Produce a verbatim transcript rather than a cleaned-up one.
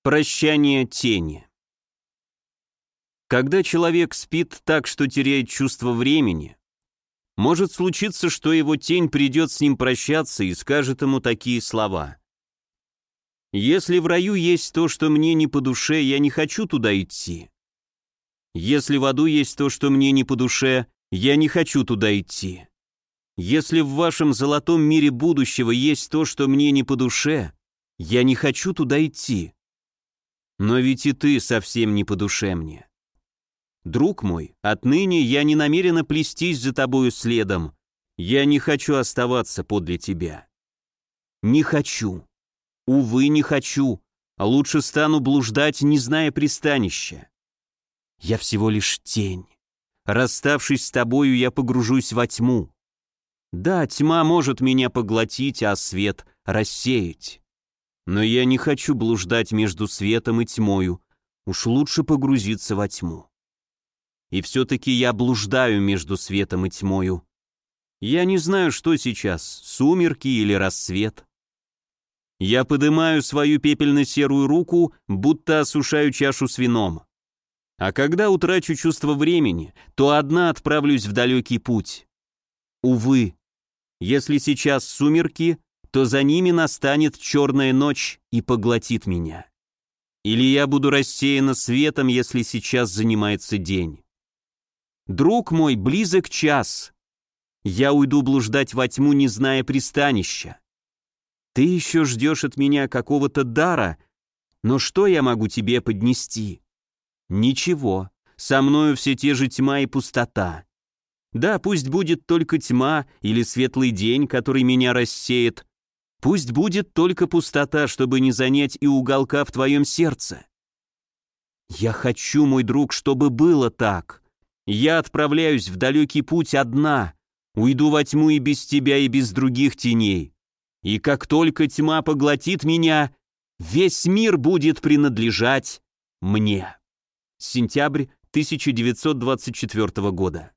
Прощание тени. Когда человек спит так, что теряет чувство времени, может случиться, что его тень придет с ним прощаться и скажет ему такие слова. «Если в раю есть то, что мне не по душе, я не хочу туда идти. Если в аду есть то, что мне не по душе, я не хочу туда идти. Если в вашем золотом мире будущего есть то, что мне не по душе, я не хочу туда идти. Но ведь и ты совсем не по душе мне. Друг мой, отныне я не намерена плестись за тобою следом. Я не хочу оставаться подле тебя. Не хочу. Увы, не хочу. А лучше стану блуждать, не зная пристанища. Я всего лишь тень. Расставшись с тобою, я погружусь во тьму. Да, тьма может меня поглотить, а свет рассеять. Но я не хочу блуждать между светом и тьмою, уж лучше погрузиться во тьму. И все-таки я блуждаю между светом и тьмою. Я не знаю, что сейчас, сумерки или рассвет. Я подымаю свою пепельно-серую руку, будто осушаю чашу с вином. А когда утрачу чувство времени, то одна отправлюсь в далекий путь. Увы, если сейчас сумерки, то за ними настанет черная ночь и поглотит меня. Или я буду рассеяна светом, если сейчас занимается день. Друг мой, близок час. Я уйду блуждать во тьму, не зная пристанища. Ты еще ждешь от меня какого-то дара, но что я могу тебе поднести? Ничего, со мною все те же тьма и пустота. Да, пусть будет только тьма или светлый день, который меня рассеет. Пусть будет только пустота, чтобы не занять и уголка в твоем сердце. Я хочу, мой друг, чтобы было так. Я отправляюсь в далекий путь одна, уйду во тьму и без тебя, и без других теней. И как только тьма поглотит меня, весь мир будет принадлежать мне. Сентябрь тысяча девятьсот двадцать четвёртого года.